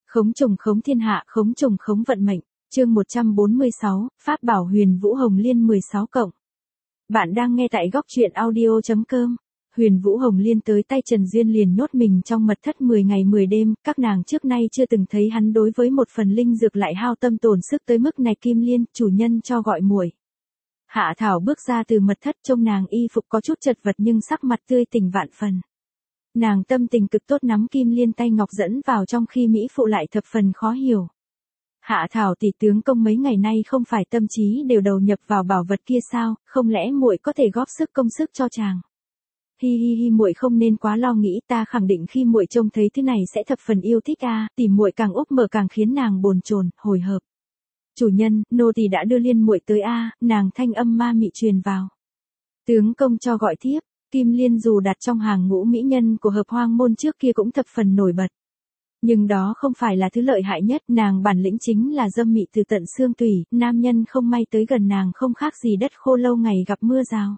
Khống trùng khống thiên hạ, khống trùng khống vận mệnh. Chương 146, Pháp bảo Huyền Vũ Hồng Liên 16 cộng. Bạn đang nghe tại góc truyện audio.com. Huyền Vũ Hồng Liên tới tay Trần Duyên liền nhốt mình trong mật thất 10 ngày 10 đêm, các nàng trước nay chưa từng thấy hắn đối với một phần linh dược lại hao tâm tổn sức tới mức này. Kim Liên, chủ nhân cho gọi muội. Hạ Thảo bước ra từ mật thất, trông nàng y phục có chút chật vật nhưng sắc mặt tươi tỉnh vạn phần. Nàng tâm tình cực tốt, nắm Kim Liên tay ngọc dẫn vào trong khi mỹ phụ lại thập phần khó hiểu. Hạ Thảo tỷ, tướng công mấy ngày nay không phải tâm trí đều đầu nhập vào bảo vật kia sao, không lẽ muội có thể góp sức công sức cho chàng? Hi hi hi, muội không nên quá lo nghĩ, ta khẳng định khi muội trông thấy thứ này sẽ thập phần yêu thích a. Tỷ muội càng úp mở càng khiến nàng bồn chồn, hồi hộp. Chủ nhân, nô tỳ đã đưa Liên muội tới a. Nàng thanh âm ma mị truyền vào. Tướng công cho gọi tiếp. Kim Liên dù đặt trong hàng ngũ mỹ nhân của Hợp Hoang môn trước kia cũng thập phần nổi bật. Nhưng đó không phải là thứ lợi hại nhất, nàng bản lĩnh chính là dâm mị từ tận xương tủy, nam nhân không may tới gần nàng không khác gì đất khô lâu ngày gặp mưa rào.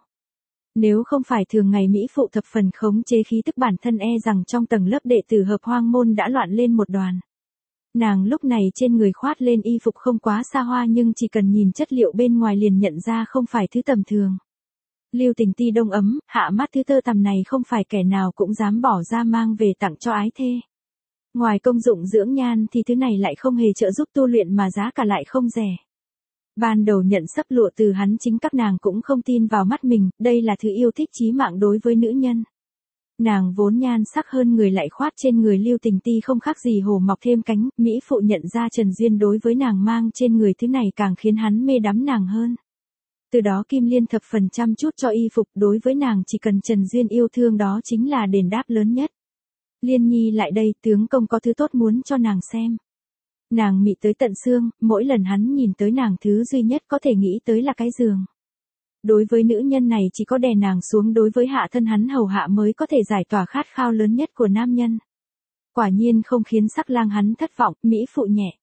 Nếu không phải thường ngày mỹ phụ thập phần khống chế khí tức bản thân, rằng trong tầng lớp đệ tử Hợp Hoang môn đã loạn lên một đoàn. Nàng lúc này trên người khoát lên y phục không quá xa hoa nhưng chỉ cần nhìn chất liệu bên ngoài liền nhận ra không phải thứ tầm thường. Lưu tình ti đông ấm, hạ mắt thứ tơ tằm này không phải kẻ nào cũng dám bỏ ra mang về tặng cho ái thê. Ngoài công dụng dưỡng nhan thì thứ này lại không hề trợ giúp tu luyện mà giá cả lại không rẻ. Ban đầu nhận sấp lụa từ hắn, chính các nàng cũng không tin vào mắt mình, đây là thứ yêu thích chí mạng đối với nữ nhân. Nàng vốn nhan sắc hơn người lại khoát trên người Lưu tình ti không khác gì hổ mọc thêm cánh, mỹ phụ nhận ra Trần Duyên đối với nàng mang trên người thứ này càng khiến hắn mê đắm nàng hơn. Từ đó Kim Liên thập phần chăm chút cho y phục, đối với nàng chỉ cần Trần Duyên yêu thương đó chính là đền đáp lớn nhất. Liên nhi lại đây, tướng công có thứ tốt muốn cho nàng xem. Nàng mị tới tận xương, mỗi lần hắn nhìn tới nàng thứ duy nhất có thể nghĩ tới là cái giường. Đối với nữ nhân này chỉ có đè nàng xuống, đối với hạ thân hắn hầu hạ mới có thể giải tỏa khát khao lớn nhất của nam nhân. Quả nhiên không khiến sắc lang hắn thất vọng, mỹ phụ nhẹ.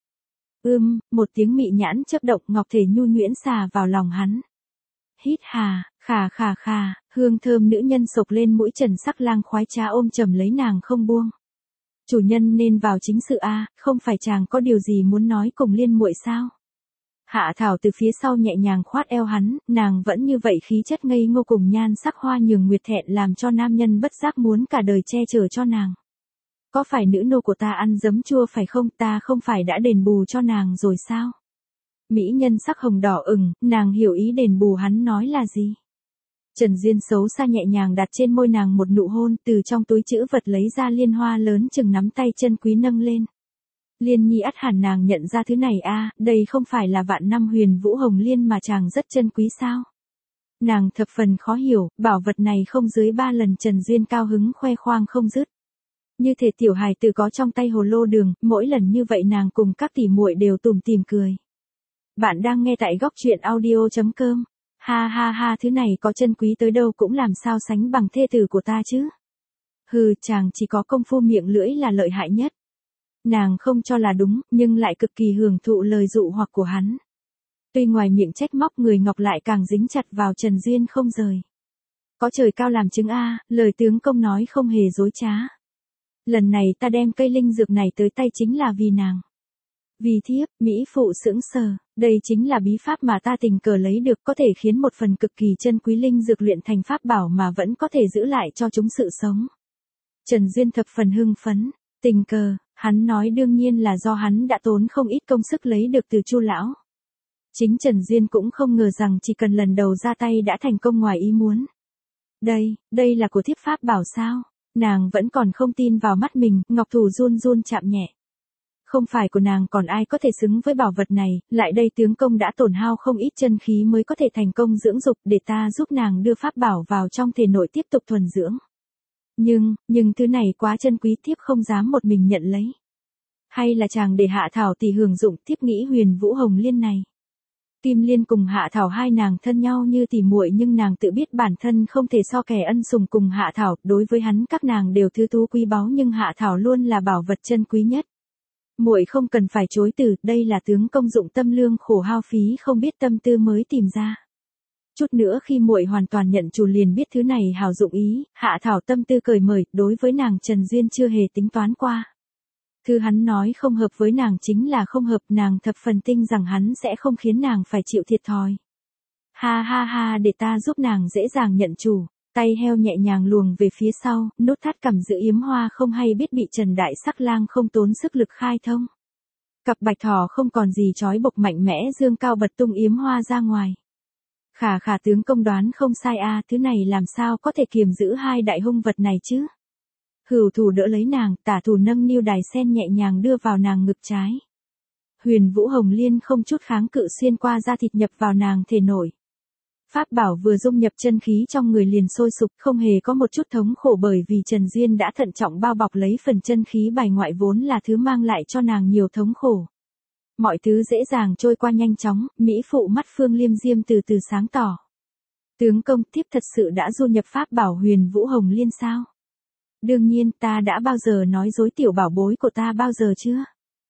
Một tiếng mị nhãn chớp động, ngọc thể nhu nhuyễn xà vào lòng hắn. Hít hà, khà khà khà, hương thơm nữ nhân sộc lên mũi, Trần sắc lang khoái trá ôm chầm lấy nàng không buông. Chủ nhân nên vào chính sự a, không phải chàng có điều gì muốn nói cùng Liên muội sao? Hạ Thảo từ phía sau nhẹ nhàng khoát eo hắn, nàng vẫn như vậy khí chất ngây ngô cùng nhan sắc hoa nhường nguyệt thẹn làm cho nam nhân bất giác muốn cả đời che chở cho nàng. Có phải nữ nô của ta ăn giấm chua phải không, ta không phải đã đền bù cho nàng rồi sao? Mỹ nhân sắc hồng đỏ ửng, nàng hiểu ý đền bù hắn nói là gì. Trần Duyên xấu xa nhẹ nhàng đặt trên môi nàng một nụ hôn, từ trong túi trữ vật lấy ra liên hoa lớn chừng nắm tay chân quý nâng lên. Liên nhi ắt hẳn nàng nhận ra thứ này a, đây không phải là vạn năm Huyền Vũ Hồng Liên mà chàng rất chân quý sao? Nàng thập phần khó hiểu, bảo vật này không dưới 3 lần. Trần Duyên cao hứng khoe khoang không dứt. Như thể tiểu hài tử có trong tay hồ lô đường, mỗi lần như vậy nàng cùng các tỷ muội đều tủm tỉm cười. Bạn đang nghe tại góc truyện audio.com. Ha ha ha, thứ này có chân quý tới đâu cũng làm sao sánh bằng thê tử của ta chứ. Hừ, chàng chỉ có công phu miệng lưỡi là lợi hại nhất. Nàng không cho là đúng, nhưng lại cực kỳ hưởng thụ lời dụ hoặc của hắn. Tuy ngoài miệng trách móc, người ngọc lại càng dính chặt vào Trần Duyên không rời. Có trời cao làm chứng a, lời tướng công nói không hề dối trá. Lần này ta đem cây linh dược này tới tay chính là vì nàng. Vì thiếp, mỹ phụ sững sờ, đây chính là bí pháp mà ta tình cờ lấy được, có thể khiến một phần cực kỳ chân quý linh dược luyện thành pháp bảo mà vẫn có thể giữ lại cho chúng sự sống. Trần Duyên thập phần hưng phấn, tình cờ, hắn nói đương nhiên là do hắn đã tốn không ít công sức lấy được từ Chu lão. Chính Trần Duyên cũng không ngờ rằng chỉ cần lần đầu ra tay đã thành công ngoài ý muốn. Đây là của thiếp pháp bảo sao? Nàng vẫn còn không tin vào mắt mình, ngọc thủ run run chạm nhẹ. Không phải của nàng còn ai có thể xứng với bảo vật này, lại đây tướng công đã tổn hao không ít chân khí mới có thể thành công dưỡng dục, để ta giúp nàng đưa pháp bảo vào trong thể nội tiếp tục thuần dưỡng. Nhưng thứ này quá chân quý, thiếp không dám một mình nhận lấy. Hay là chàng để Hạ Thảo tỷ hưởng dụng, thiếp nghĩ Huyền Vũ Hồng Liên này. Kim Liên cùng Hạ Thảo hai nàng thân nhau như tỉ muội, nhưng nàng tự biết bản thân không thể so kẻ ân sủng cùng Hạ Thảo, đối với hắn các nàng đều thứ thú quý báu, nhưng Hạ Thảo luôn là bảo vật chân quý nhất. Muội không cần phải chối từ, đây là tướng công dụng tâm lương khổ hao phí không biết tâm tư mới tìm ra. Chút nữa khi muội hoàn toàn nhận chủ liền biết thứ này hảo dụng ý. Hạ Thảo tâm tư cởi mở, đối với nàng Trần Duyên chưa hề tính toán qua. Thứ hắn nói không hợp với nàng chính là không hợp, nàng thập phần tin rằng hắn sẽ không khiến nàng phải chịu thiệt thòi. Ha ha ha, để ta giúp nàng dễ dàng nhận chủ. Tay heo nhẹ nhàng luồng về phía sau, nút thắt cầm giữ yếm hoa không hay biết bị Trần Đại Sắc Lang không tốn sức lực khai thông. Cặp bạch thỏ không còn gì trói buộc mạnh mẽ dương cao bật tung yếm hoa ra ngoài. Khả khả tướng công đoán không sai a, thứ này làm sao có thể kiềm giữ hai đại hung vật này chứ? Hữu thủ đỡ lấy nàng, tả thủ nâng niu đài sen nhẹ nhàng đưa vào nàng ngực trái. Huyền Vũ Hồng Liên không chút kháng cự xuyên qua da thịt nhập vào nàng thể nội. Pháp bảo vừa dung nhập chân khí trong người liền sôi sục, không hề có một chút thống khổ bởi vì Trần Duyên đã thận trọng bao bọc lấy phần chân khí bài ngoại vốn là thứ mang lại cho nàng nhiều thống khổ. Mọi thứ dễ dàng trôi qua nhanh chóng, mỹ phụ mắt Phương Liêm Diêm từ từ sáng tỏ. Tướng công, thiếp thật sự đã du nhập pháp bảo Huyền Vũ Hồng Liên sao? Đương nhiên, ta đã bao giờ nói dối tiểu bảo bối của ta bao giờ chưa?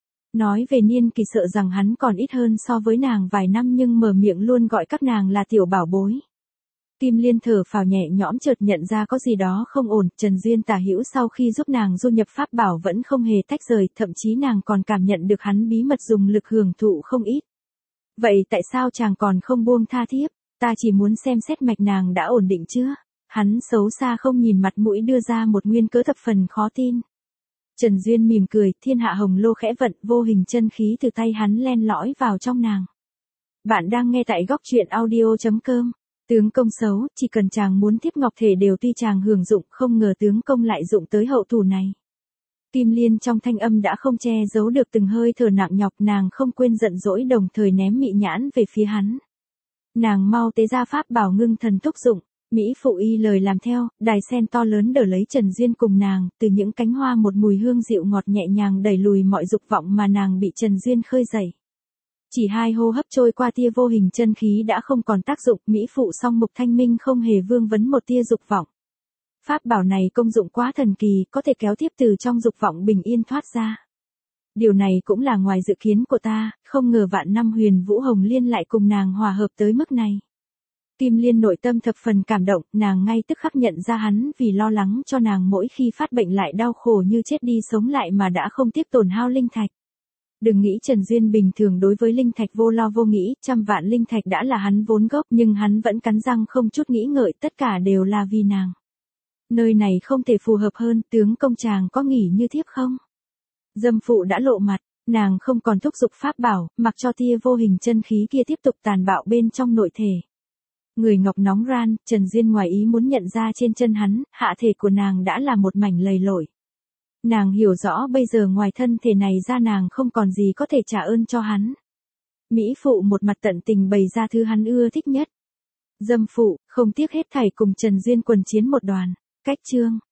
Nói về niên kỳ sợ rằng hắn còn ít hơn so với nàng vài năm nhưng mở miệng luôn gọi các nàng là tiểu bảo bối. Kim Liên thở phào nhẹ nhõm chợt nhận ra có gì đó không ổn, Trần Duyên tả hữu sau khi giúp nàng du nhập pháp bảo vẫn không hề tách rời, thậm chí nàng còn cảm nhận được hắn bí mật dùng lực hưởng thụ không ít. Vậy tại sao chàng còn không buông tha thiếp, ta chỉ muốn xem xét mạch nàng đã ổn định chưa? Hắn xấu xa không nhìn mặt mũi đưa ra một nguyên cớ thập phần khó tin. Trần Duyên mỉm cười, thiên hạ hồng lô khẽ vận, vô hình chân khí từ tay hắn len lỏi vào trong nàng. Bạn đang nghe tại góc truyện audio.com. Tướng công xấu, chỉ cần chàng muốn tiếp ngọc thể đều tuy chàng hưởng dụng, không ngờ tướng công lại dụng tới hậu thủ này. Kim Liên trong thanh âm đã không che giấu được từng hơi thở nặng nhọc, nàng không quên giận dỗi đồng thời ném mị nhãn về phía hắn. Nàng mau tế ra pháp bảo ngưng thần thúc dụng. Mỹ phụ y lời làm theo, đài sen to lớn đỡ lấy Trần Duyên cùng nàng, từ những cánh hoa một mùi hương dịu ngọt nhẹ nhàng đẩy lùi mọi dục vọng mà nàng bị Trần Duyên khơi dậy. Chỉ 2 hô hấp trôi qua tia vô hình chân khí đã không còn tác dụng, Mỹ phụ song mục thanh minh không hề vương vấn một tia dục vọng. Pháp bảo này công dụng quá thần kỳ, có thể kéo tiếp từ trong dục vọng bình yên thoát ra. Điều này cũng là ngoài dự kiến của ta, không ngờ vạn năm Huyền Vũ Hồng Liên lại cùng nàng hòa hợp tới mức này. Kim Liên nội tâm thập phần cảm động, nàng ngay tức khắc nhận ra hắn vì lo lắng cho nàng mỗi khi phát bệnh lại đau khổ như chết đi sống lại mà đã không tiếc tổn hao linh thạch. Đừng nghĩ Trần Duyên bình thường đối với linh thạch vô lo vô nghĩ, 100 vạn linh thạch đã là hắn vốn gốc nhưng hắn vẫn cắn răng không chút nghĩ ngợi, tất cả đều là vì nàng. Nơi này không thể phù hợp hơn, tướng công chàng có nghỉ như thiếp không? Dâm phụ đã lộ mặt, nàng không còn thúc giục pháp bảo, mặc cho tia vô hình chân khí kia tiếp tục tàn bạo bên trong nội thể. Người ngọc nóng ran, Trần Duyên ngoài ý muốn nhận ra trên chân hắn, hạ thể của nàng đã là một mảnh lầy lội. Nàng hiểu rõ bây giờ ngoài thân thể này ra nàng không còn gì có thể trả ơn cho hắn. Mỹ phụ một mặt tận tình bày ra thứ hắn ưa thích nhất. Dâm phụ, không tiếc hết thảy cùng Trần Duyên quần chiến một đoàn. Cách chương.